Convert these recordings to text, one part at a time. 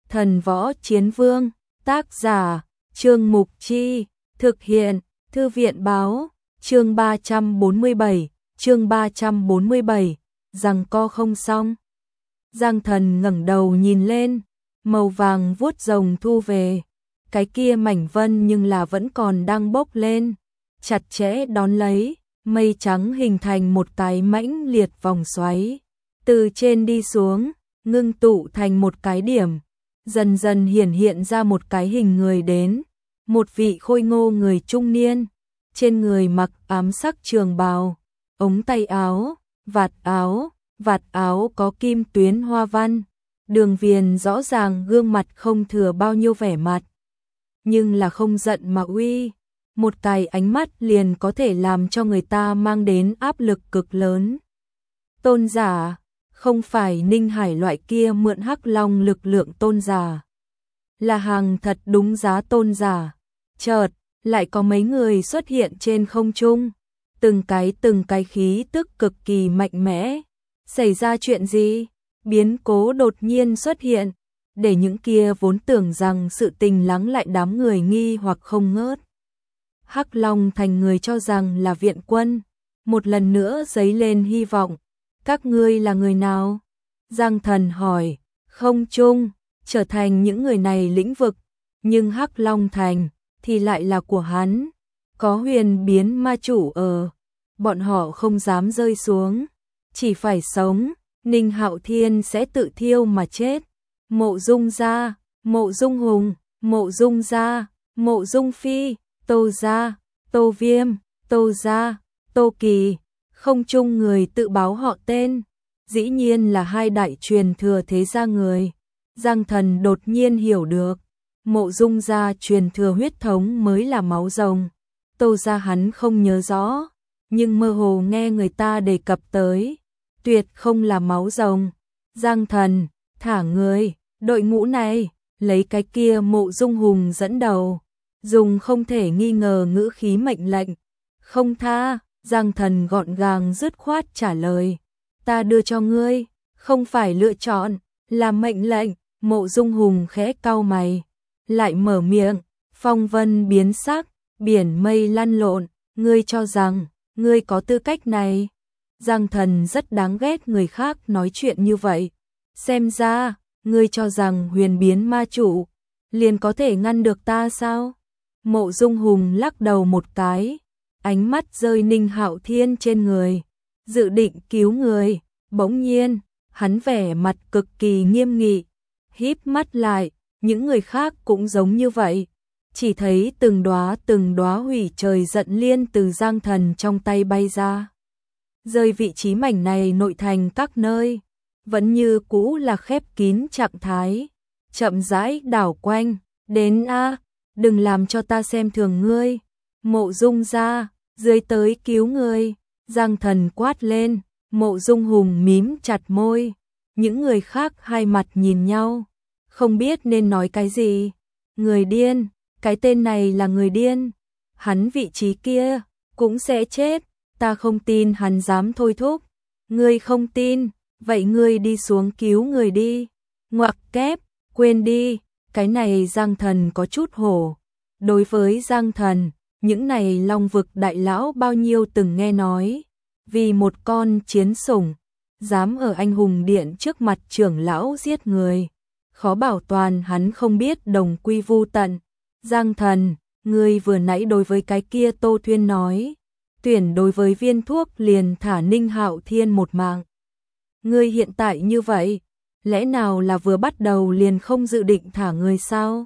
Thần Võ Chiến Vương, tác giả, Trương Mục Chi, thực hiện, Thư viện Báo, chương 347, giằng co không xong. Giang Thần ngẩng đầu nhìn lên, màu vàng vuốt rồng thu về, cái kia mảnh vân nhưng là vẫn còn đang bốc lên, chặt chẽ đón lấy, mây trắng hình thành một cái mãnh liệt vòng xoáy, từ trên đi xuống, ngưng tụ thành một cái điểm, dần dần hiển hiện ra một cái hình người đến, một vị khôi ngô người trung niên, trên người mặc ám sắc trường bào, ống tay áo, vạt áo có kim tuyến hoa văn, đường viền rõ ràng, gương mặt không thừa bao nhiêu vẻ mặt, nhưng là không giận mà uy, một cái ánh mắt liền có thể làm cho người ta mang đến áp lực cực lớn. Tôn giả, không phải Ninh Hải loại kia mượn Hắc Long lực lượng tôn giả, là hàng thật đúng giá tôn giả. Chợt lại có mấy người xuất hiện trên không trung, từng cái khí tức cực kỳ mạnh mẽ. Xảy ra chuyện gì? Biến cố đột nhiên xuất hiện, để những kia vốn tưởng rằng sự tình lắng lại đám người nghi hoặc không ngớt. Hắc Long thành người cho rằng là viện quân, một lần nữa dấy lên hy vọng. Các ngươi là người nào? Giang Thần hỏi. Không trung trở thành những người này lĩnh vực, nhưng Hắc Long thành thì lại là của hắn, có Huyền Biến Ma Chủ ở, bọn họ không dám rơi xuống, chỉ phải sống. Ninh Hạo Thiên sẽ tự thiêu mà chết. Mộ Dung gia, Mộ Dung Hùng, Mộ Dung gia, Mộ Dung Phi, Tô gia, Tô Viêm, Tô gia, Tô Kỳ, không chung người tự báo họ tên, dĩ nhiên là hai đại truyền thừa thế gia người. Giang Thần đột nhiên hiểu được, Mộ Dung gia truyền thừa huyết thống mới là máu rồng. Tô gia hắn không nhớ rõ, nhưng mơ hồ nghe người ta đề cập tới, tuyệt không là máu rồng. Giang Thần, thả người, đội ngũ này, lấy cái kia Mộ Dung Hùng dẫn đầu, dùng không thể nghi ngờ ngữ khí mệnh lệnh. Không tha. Giang Thần gọn gàng dứt khoát trả lời, ta đưa cho ngươi, không phải lựa chọn, là mệnh lệnh. Mộ Dung Hùng khẽ cau mày, lại mở miệng, phong vân biến sắc, biển mây lăn lộn, ngươi cho rằng ngươi có tư cách này? Giang Thần rất đáng ghét người khác nói chuyện như vậy, xem ra ngươi cho rằng Huyền Biến Ma Chủ liền có thể ngăn được ta sao? Mộ Dung Hùng lắc đầu một cái, ánh mắt rơi Ninh Hạo Thiên trên người, dự định cứu người. Bỗng nhiên, hắn vẻ mặt cực kỳ nghiêm nghị, híp mắt lại, những người khác cũng giống như vậy. Chỉ thấy từng đóa hủy trời giận liên từ Giang Thần trong tay bay ra, rơi vị trí mảnh này nội thành các nơi, vẫn như cũ là khép kín trạng thái, chậm rãi đảo quanh. Đến a, đừng làm cho ta xem thường ngươi. Mộ Dung gia, dưới tới cứu người. Giang Thần quát lên. Mộ Dung Hùng mím chặt môi, những người khác hai mặt nhìn nhau, không biết nên nói cái gì. Người điên, cái tên này là người điên, hắn vị trí kia cũng sẽ chết, ta không tin hắn dám thôi thúc. Ngươi không tin, vậy ngươi đi xuống cứu người đi. Ngoặc kép, quên đi, cái này Giang Thần có chút hổ. Đối với Giang Thần, những này Long vực đại lão bao nhiêu từng nghe nói, vì một con chiến sủng, dám ở anh hùng điện trước mặt trưởng lão giết người, khó bảo toàn hắn không biết đồng quy vu tận. Giang Thần, ngươi vừa nãy đối với cái kia Tô Thuyên nói, tuyển đối với viên thuốc liền thả Ninh Hạo Thiên một mạng. Ngươi hiện tại như vậy, lẽ nào là vừa bắt đầu liền không dự định thả người sao?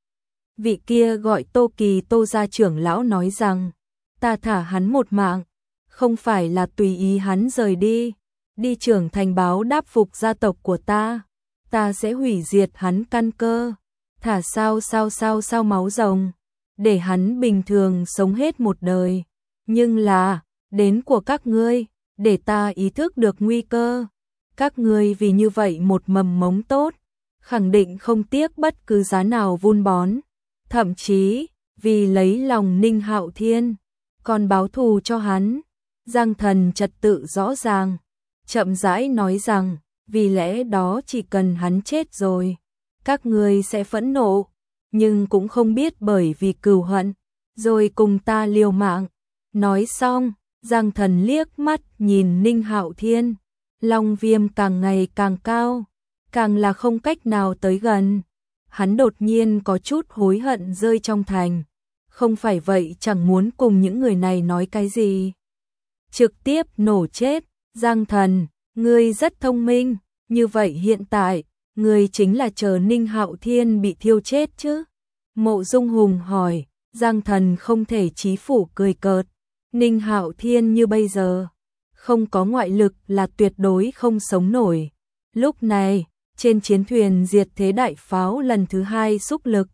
Vị kia gọi Tô Kỳ Tô gia trưởng lão nói rằng, ta thả hắn một mạng, không phải là tùy ý hắn rời đi trưởng thành báo đáp phục gia tộc của ta sẽ hủy diệt hắn căn cơ. Thả sao máu rồng, để hắn bình thường sống hết một đời. Nhưng là, đến của các ngươi, để ta ý thức được nguy cơ. Các ngươi vì như vậy một mầm mống tốt, khẳng định không tiếc bất cứ giá nào vun bón, thậm chí vì lấy lòng Ninh Hạo Thiên, còn báo thù cho hắn. Giang Thần trật tự rõ ràng, chậm rãi nói rằng, vì lẽ đó chỉ cần hắn chết rồi, các ngươi sẽ phẫn nộ, nhưng cũng không biết bởi vì cừu hận, rồi cùng ta liều mạng. Nói xong, Giang Thần liếc mắt nhìn Ninh Hạo Thiên, Long Viêm càng ngày càng cao, càng là không cách nào tới gần. Hắn đột nhiên có chút hối hận rơi trong thành, không phải vậy chẳng muốn cùng những người này nói cái gì. Trực tiếp nổ chết. Giang Thần, ngươi rất thông minh, như vậy hiện tại, ngươi chính là chờ Ninh Hạo Thiên bị thiêu chết chứ? Mộ Dung Hùng hỏi. Giang Thần không thể chí phủ cười cợt. Ninh Hạo Thiên như bây giờ, không có ngoại lực là tuyệt đối không sống nổi. Lúc này, trên chiến thuyền diệt thế đại pháo lần thứ 2 xúc lực.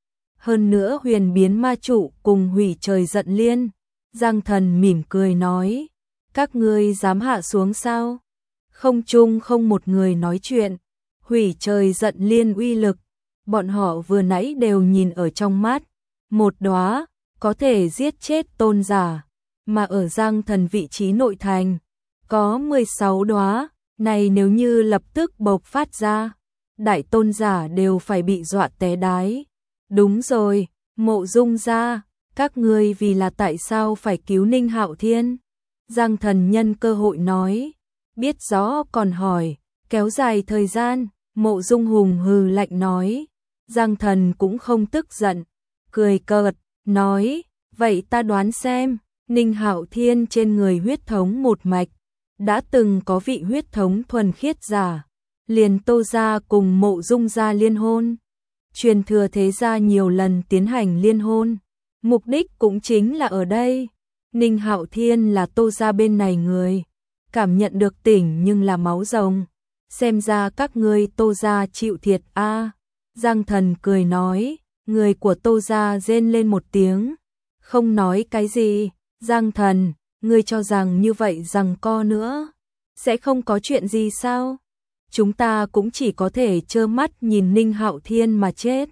Hơn nữa huyền biến ma trụ cùng hủy trời giận liên. Giang Thần mỉm cười nói, các ngươi dám hạ xuống sao? Không chung không một người nói chuyện. Hủy trời giận liên uy lực, bọn họ vừa nãy đều nhìn ở trong mắt. Một đóa có thể giết chết tôn giả, mà ở Giang Thần vị trí nội thành có 16 đóa, này nếu như lập tức bộc phát ra, đại tôn giả đều phải bị dọa té đái. Đúng rồi, Mộ Dung gia, các ngươi vì là tại sao phải cứu Ninh Hạo Thiên? Giang Thần nhân cơ hội nói, biết rõ còn hỏi, kéo dài thời gian. Mộ Dung Hùng hừ lạnh nói. Giang Thần cũng không tức giận, cười cợt, nói, vậy ta đoán xem, Ninh Hạo Thiên trên người huyết thống một mạch, đã từng có vị huyết thống thuần khiết giả, liền Tô gia cùng Mộ Dung gia liên hôn, truyền thừa thế gia nhiều lần tiến hành liên hôn, mục đích cũng chính là ở đây. Ninh Hạo Thiên là Tô gia bên này người, cảm nhận được tỉnh nhưng là máu rồng, xem ra các ngươi Tô gia chịu thiệt a. Giang Thần cười nói, người của Tô gia rên lên một tiếng, không nói cái gì. Giang Thần, ngươi cho rằng như vậy giằng co nữa, sẽ không có chuyện gì sao? Chúng ta cũng chỉ có thể trơ mắt nhìn Ninh Hạo Thiên mà chết.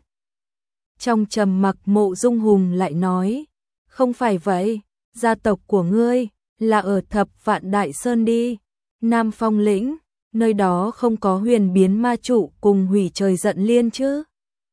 Trong trầm mặc Mộ Dung Hùng lại nói, không phải vậy, gia tộc của ngươi là ở Thập Vạn Đại Sơn đi, Nam Phong lĩnh, nơi đó không có huyền biến ma trụ cùng hủy trời giận liên chứ?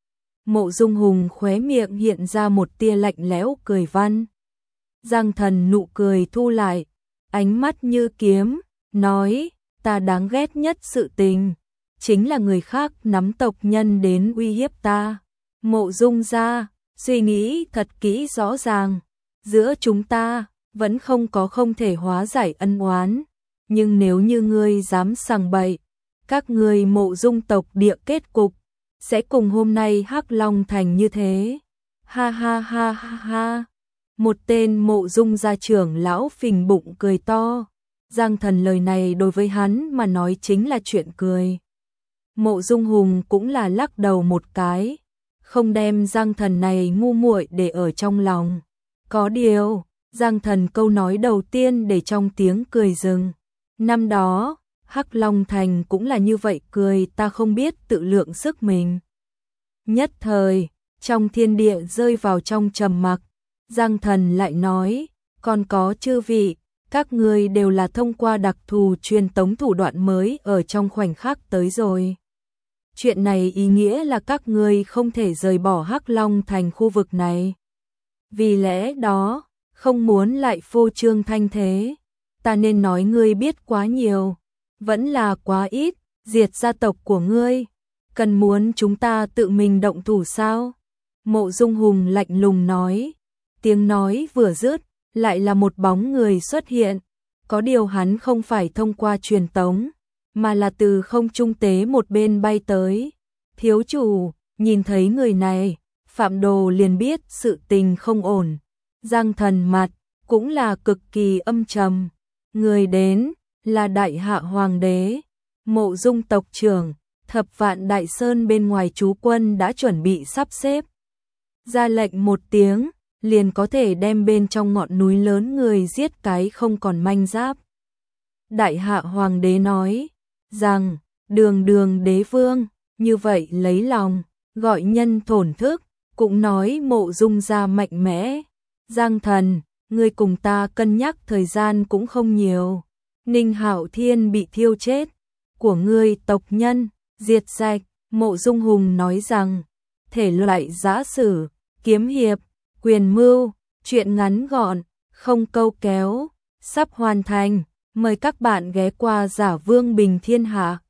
Mộ Dung Hùng khóe miệng hiện ra một tia lạnh lẽo cười văn. Giang Thần nụ cười thu lại, ánh mắt như kiếm, nói, ta đáng ghét nhất sự tình, chính là người khác nắm tộc nhân đến uy hiếp ta. Mộ Dung gia, suy nghĩ thật kỹ rõ ràng, giữa chúng ta vẫn không thể hóa giải ân oán, nhưng nếu như ngươi dám sằng bậy, các ngươi Mộ Dung tộc địa kết cục sẽ cùng hôm nay Hắc Long Thành như thế. Ha ha ha ha ha. Một tên Mộ Dung gia trưởng lão phình bụng cười to. Giang Thần lời này đối với hắn mà nói chính là chuyện cười. Mộ Dung Hùng cũng là lắc đầu một cái, không đem Giang Thần này ngu muội để ở trong lòng. Có điều, Giang Thần câu nói đầu tiên để trong tiếng cười rừng. Năm đó, Hắc Long Thành cũng là như vậy cười, ta không biết tự lượng sức mình. Nhất thời, trong thiên địa rơi vào trong trầm mặc. Giang Thần lại nói, còn có chư vị, các ngươi đều là thông qua đặc thù truyền tống thủ đoạn mới ở trong khoảnh khắc tới rồi. Chuyện này ý nghĩa là các ngươi không thể rời bỏ Hắc Long Thành khu vực này. Vì lẽ đó, không muốn lại phô trương thanh thế, ta nên nói ngươi biết quá nhiều, vẫn là quá ít, diệt gia tộc của ngươi, cần muốn chúng ta tự mình động thủ sao? Mộ Dung Hùng lạnh lùng nói. Tiếng nói vừa dứt, lại là một bóng người xuất hiện, có điều hắn không phải thông qua truyền tống, mà là từ không trung tế một bên bay tới. Thiếu chủ, nhìn thấy người này, Phạm Đồ liền biết sự tình không ổn. Giang Thần mặt cũng là cực kỳ âm trầm. Người đến là Đại Hạ Hoàng đế, Mộ Dung tộc trưởng, Thập Vạn Đại Sơn bên ngoài trú quân đã chuẩn bị sắp xếp. Ra lệnh một tiếng, liền có thể đem bên trong ngọn núi lớn người giết cái không còn manh giáp. Đại Hạ Hoàng đế nói rằng, đường đế vương, như vậy lấy lòng, gọi nhân thổn thức, cũng nói Mộ Dung gia mạnh mẽ. Giang Thần, ngươi cùng ta cân nhắc thời gian cũng không nhiều. Ninh Hạo Thiên bị thiêu chết, của ngươi tộc nhân, diệt sạch, Mộ Dung Hùng nói rằng, thể loại giã sử, kiếm hiệp, quyền mưu, truyện ngắn gọn, không câu kéo, sắp hoàn thành. Mời các bạn ghé qua Giả Vương Bình Thiên Hạ.